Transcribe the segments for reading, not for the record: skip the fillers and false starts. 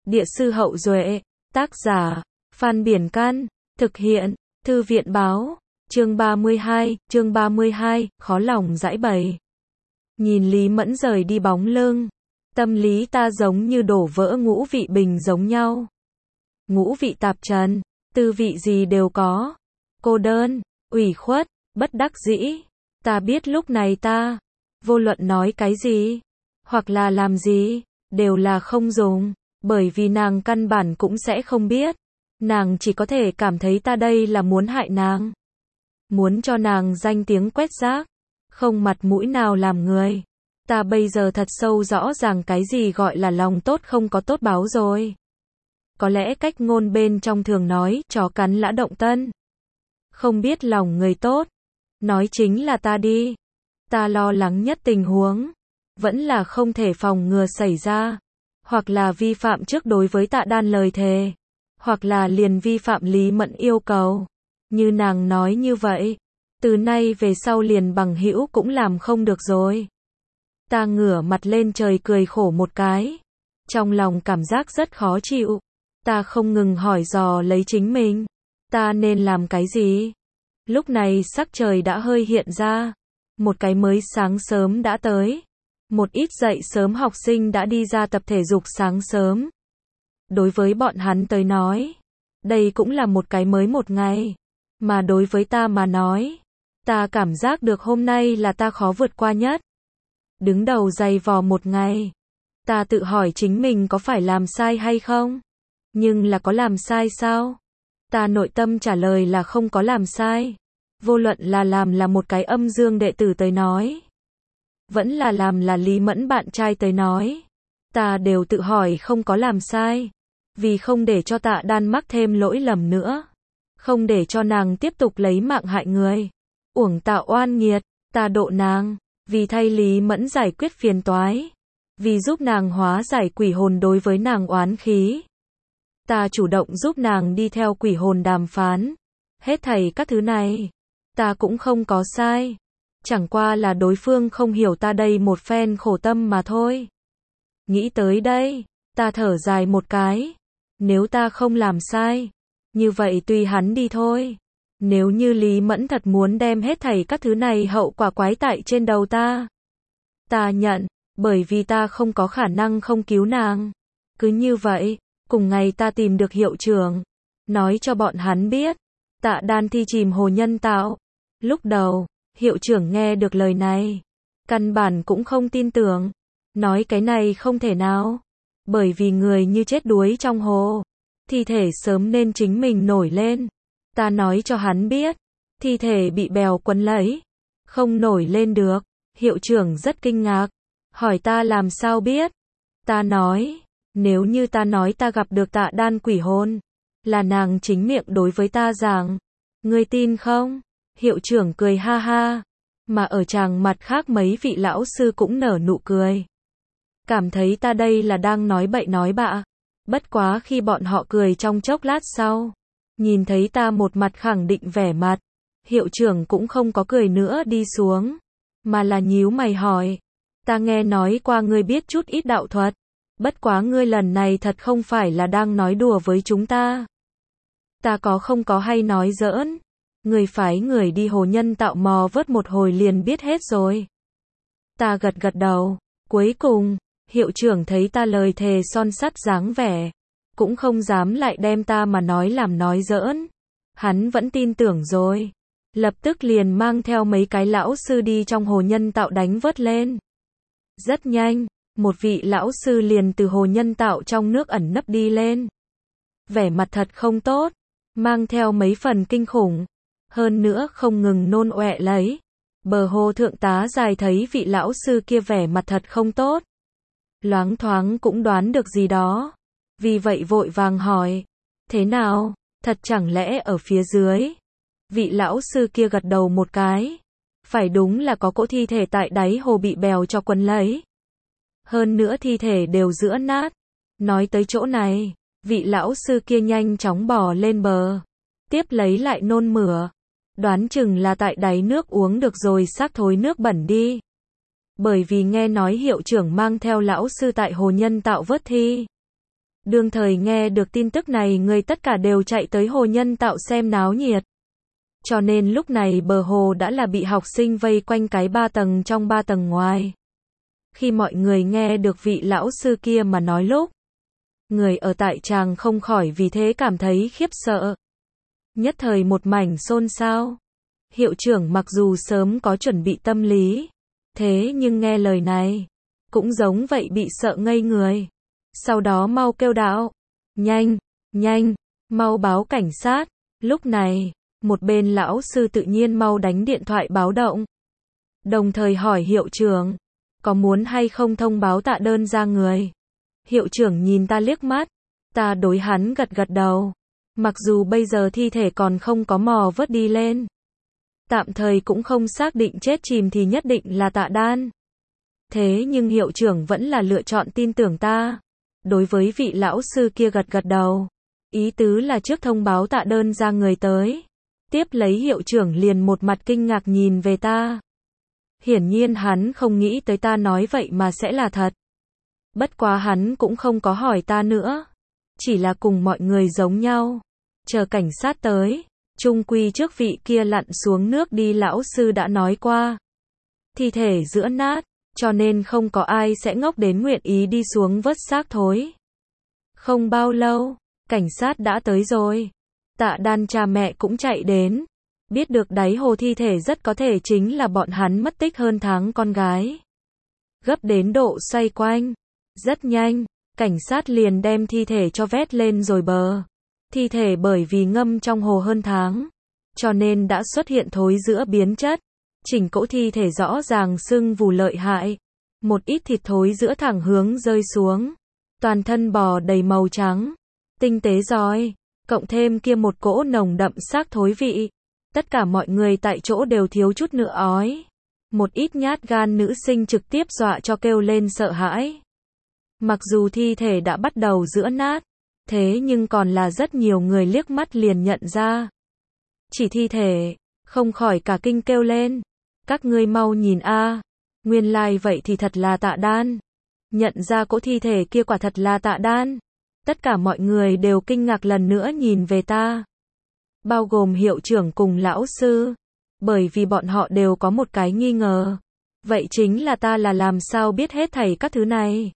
Địa sư Hậu Duệ, tác giả, Phan Biển Can, thực hiện, Thư viện Báo, chương 32, khó lòng giãi bày. Nhìn Lý Mẫn rời đi bóng lưng, tâm lý ta giống như đổ vỡ ngũ vị bình giống nhau. Ngũ vị tạp trần, tư vị gì đều có. Cô đơn, ủy khuất, bất đắc dĩ. Ta biết lúc này ta, vô luận nói cái gì, hoặc là làm gì, đều là không dùng, bởi vì nàng căn bản cũng sẽ không biết. Nàng chỉ có thể cảm thấy ta đây là muốn hại nàng. Muốn cho nàng danh tiếng quét rác, không mặt mũi nào làm người. Ta bây giờ thật sâu rõ ràng cái gì gọi là lòng tốt không có tốt báo rồi. Có lẽ cách ngôn bên trong thường nói, chó cắn lã động tân. Không biết lòng người tốt, nói chính là ta đi. Ta lo lắng nhất tình huống, vẫn là không thể phòng ngừa xảy ra. Hoặc là vi phạm trước đối với Tạ Đan lời thề, hoặc là liền vi phạm Lý Mẫn yêu cầu. Như nàng nói như vậy, từ nay về sau liền bằng hữu cũng làm không được rồi. Ta ngửa mặt lên trời cười khổ một cái. Trong lòng cảm giác rất khó chịu. Ta không ngừng hỏi dò lấy chính mình. Ta nên làm cái gì? Lúc này sắc trời đã hơi hiện ra. Một cái mới sáng sớm đã tới. Một ít dậy sớm học sinh đã đi ra tập thể dục sáng sớm. Đối với bọn hắn tới nói, đây cũng là một cái mới một ngày. Mà đối với ta mà nói, ta cảm giác được hôm nay là ta khó vượt qua nhất. Đứng đầu dày vò một ngày. Ta tự hỏi chính mình có phải làm sai hay không? Nhưng là có làm sai sao? Ta nội tâm trả lời là không có làm sai. Vô luận là làm là một cái âm dương đệ tử tới nói, vẫn là làm là Lý Mẫn bạn trai tới nói, ta đều tự hỏi không có làm sai. Vì không để cho Tạ Đan mắc thêm lỗi lầm nữa. Không để cho nàng tiếp tục lấy mạng hại người. Uổng tạo oan nghiệt, ta độ nàng. Vì thay Lý Mẫn giải quyết phiền toái. Vì giúp nàng hóa giải quỷ hồn đối với nàng oán khí. Ta chủ động giúp nàng đi theo quỷ hồn đàm phán. Hết thảy các thứ này, ta cũng không có sai. Chẳng qua là đối phương không hiểu ta đây một phen khổ tâm mà thôi. Nghĩ tới đây, ta thở dài một cái. Nếu ta không làm sai, như vậy tùy hắn đi thôi. Nếu như Lý Mẫn thật muốn đem hết thảy các thứ này hậu quả quái tại trên đầu ta, ta nhận, bởi vì ta không có khả năng không cứu nàng. Cứ như vậy, cùng ngày ta tìm được hiệu trưởng, nói cho bọn hắn biết, Tạ Đan thi chìm hồ nhân tạo. Lúc đầu, hiệu trưởng nghe được lời này, căn bản cũng không tin tưởng, nói cái này không thể nào, bởi vì người như chết đuối trong hồ, thi thể sớm nên chính mình nổi lên. Ta nói cho hắn biết, thi thể bị bèo quấn lấy, không nổi lên được. Hiệu trưởng rất kinh ngạc, hỏi ta làm sao biết. Ta nói, nếu như ta nói ta gặp được Tạ Đan quỷ hồn, là nàng chính miệng đối với ta rằng, ngươi tin không? Hiệu trưởng cười ha ha, mà ở tràng mặt khác mấy vị lão sư cũng nở nụ cười. Cảm thấy ta đây là đang nói bậy nói bạ. Bất quá khi bọn họ cười trong chốc lát sau, nhìn thấy ta một mặt khẳng định vẻ mặt, hiệu trưởng cũng không có cười nữa đi xuống, mà là nhíu mày hỏi, ta nghe nói qua ngươi biết chút ít đạo thuật, bất quá ngươi lần này thật không phải là đang nói đùa với chúng ta. Ta không có hay nói giỡn, người phái người đi hồ nhân tạo mò vớt một hồi liền biết hết rồi. Ta gật gật đầu, cuối cùng, hiệu trưởng thấy ta lời thề son sắt dáng vẻ, cũng không dám lại đem ta mà nói làm nói giỡn. Hắn vẫn tin tưởng rồi. Lập tức liền mang theo mấy cái lão sư đi trong hồ nhân tạo đánh vớt lên. Rất nhanh, một vị lão sư liền từ hồ nhân tạo trong nước ẩn nấp đi lên. Vẻ mặt thật không tốt, mang theo mấy phần kinh khủng. Hơn nữa không ngừng nôn ọe lấy. Bờ hồ thượng tá dài thấy vị lão sư kia vẻ mặt thật không tốt. Loáng thoáng cũng đoán được gì đó. Vì vậy vội vàng hỏi, thế nào, thật chẳng lẽ ở phía dưới? Vị lão sư kia gật đầu một cái. Phải đúng là có cỗ thi thể tại đáy hồ bị bèo cho quấn lấy. Hơn nữa thi thể đều giữa nát. Nói tới chỗ này, vị lão sư kia nhanh chóng bò lên bờ. Tiếp lấy lại nôn mửa. Đoán chừng là tại đáy nước uống được rồi xác thối nước bẩn đi. Bởi vì nghe nói hiệu trưởng mang theo lão sư tại hồ nhân tạo vớt thi. Đương thời nghe được tin tức này người tất cả đều chạy tới hồ nhân tạo xem náo nhiệt. Cho nên lúc này bờ hồ đã là bị học sinh vây quanh cái 3 tầng trong 3 tầng ngoài. Khi mọi người nghe được vị lão sư kia mà nói lúc, người ở tại tràng không khỏi vì thế cảm thấy khiếp sợ. Nhất thời một mảnh xôn xao. Hiệu trưởng mặc dù sớm có chuẩn bị tâm lý, thế nhưng nghe lời này, cũng giống vậy bị sợ ngây người. Sau đó mau kêu đạo, nhanh, nhanh, mau báo cảnh sát. Lúc này, một bên lão sư tự nhiên mau đánh điện thoại báo động. Đồng thời hỏi hiệu trưởng, có muốn hay không thông báo tạ đơn ra người. Hiệu trưởng nhìn ta liếc mắt, ta đối hắn gật gật đầu. Mặc dù bây giờ thi thể còn không có mò vớt đi lên, tạm thời cũng không xác định chết chìm thì nhất định là Tạ Đan. Thế nhưng hiệu trưởng vẫn là lựa chọn tin tưởng ta. Đối với vị lão sư kia gật gật đầu. Ý tứ là trước thông báo Tạ đơn ra người tới. Tiếp lấy hiệu trưởng liền một mặt kinh ngạc nhìn về ta. Hiển nhiên hắn không nghĩ tới ta nói vậy mà sẽ là thật. Bất quá hắn cũng không có hỏi ta nữa. Chỉ là cùng mọi người giống nhau. Chờ cảnh sát tới. Chung quy trước vị kia lặn xuống nước đi lão sư đã nói qua. Thi thể giữa nát, cho nên không có ai sẽ ngốc đến nguyện ý đi xuống vớt xác thối. Không bao lâu, cảnh sát đã tới rồi. Tạ Đan cha mẹ cũng chạy đến. Biết được đáy hồ thi thể rất có thể chính là bọn hắn mất tích hơn tháng con gái. Gấp đến độ xoay quanh. Rất nhanh, cảnh sát liền đem thi thể cho vét lên rồi bờ. Thi thể bởi vì ngâm trong hồ hơn tháng, cho nên đã xuất hiện thối rữa biến chất. Chỉnh cỗ thi thể rõ ràng sưng vù lợi hại. Một ít thịt thối rữa thẳng hướng rơi xuống. Toàn thân bò đầy màu trắng. Tinh tế rói. Cộng thêm kia một cỗ nồng đậm xác thối vị. Tất cả mọi người tại chỗ đều thiếu chút nữa ói. Một ít nhát gan nữ sinh trực tiếp dọa cho kêu lên sợ hãi. Mặc dù thi thể đã bắt đầu rữa nát, thế nhưng còn là rất nhiều người liếc mắt liền nhận ra. Chỉ thi thể, không khỏi cả kinh kêu lên. Các ngươi mau nhìn a, nguyên lai vậy thì thật là Tạ Đan. Nhận ra cỗ thi thể kia quả thật là Tạ Đan. Tất cả mọi người đều kinh ngạc lần nữa nhìn về ta. Bao gồm hiệu trưởng cùng lão sư. Bởi vì bọn họ đều có một cái nghi ngờ. Vậy chính là ta là làm sao biết hết thảy các thứ này.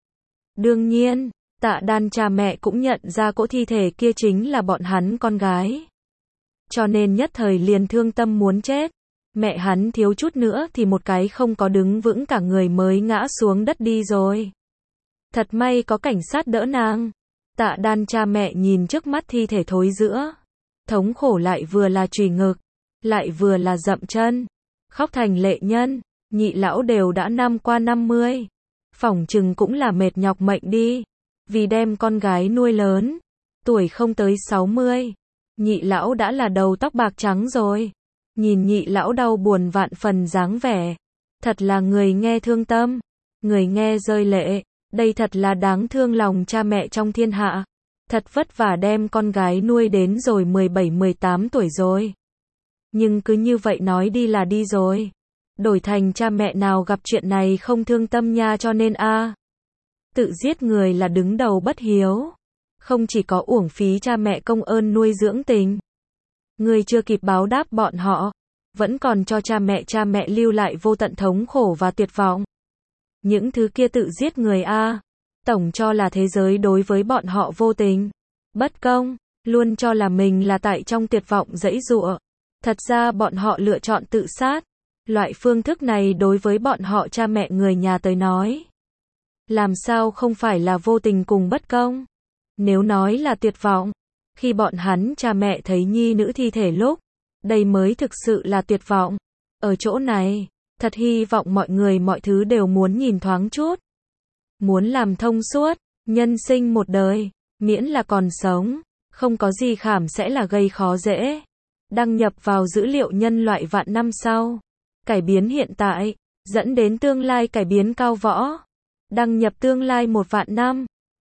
Đương nhiên, Tạ Đan cha mẹ cũng nhận ra cỗ thi thể kia chính là bọn hắn con gái. Cho nên nhất thời liền thương tâm muốn chết. Mẹ hắn thiếu chút nữa thì một cái không có đứng vững cả người mới ngã xuống đất đi rồi. Thật may có cảnh sát đỡ nàng. Tạ Đan cha mẹ nhìn trước mắt thi thể thối rữa. Thống khổ lại vừa là trùy ngực, lại vừa là dậm chân. Khóc thành lệ nhân. Nhị lão đều đã năm qua 50. Phỏng chừng cũng là mệt nhọc mệnh đi. Vì đem con gái nuôi lớn. Tuổi không tới 60. Nhị lão đã là đầu tóc bạc trắng rồi. Nhìn nhị lão đau buồn vạn phần dáng vẻ. Thật là người nghe thương tâm. Người nghe rơi lệ. Đây thật là đáng thương lòng cha mẹ trong thiên hạ. Thật vất vả đem con gái nuôi đến rồi 17-18 tuổi rồi. Nhưng cứ như vậy nói đi là đi rồi. Đổi thành cha mẹ nào gặp chuyện này không thương tâm nha, cho nên tự giết người là đứng đầu bất hiếu. Không chỉ có uổng phí cha mẹ công ơn nuôi dưỡng tình. Người chưa kịp báo đáp bọn họ, vẫn còn cho cha mẹ lưu lại vô tận thống khổ và tuyệt vọng. Những thứ kia tự giết người tổng cho là thế giới đối với bọn họ vô tình, bất công, luôn cho là mình là tại trong tuyệt vọng giãy giụa. Thật ra bọn họ lựa chọn tự sát. Loại phương thức này đối với bọn họ cha mẹ người nhà tới nói, làm sao không phải là vô tình cùng bất công. Nếu nói là tuyệt vọng, khi bọn hắn cha mẹ thấy nhi nữ thi thể lúc, đây mới thực sự là tuyệt vọng. Ở chỗ này, thật hy vọng mọi người mọi thứ đều muốn nhìn thoáng chút. Muốn làm thông suốt, nhân sinh một đời, miễn là còn sống, không có gì khảm sẽ là gây khó dễ. Đăng nhập vào dữ liệu nhân loại vạn năm sau. Cải biến hiện tại, dẫn đến tương lai cải biến cao võ. Đăng nhập tương lai 1 vạn năm.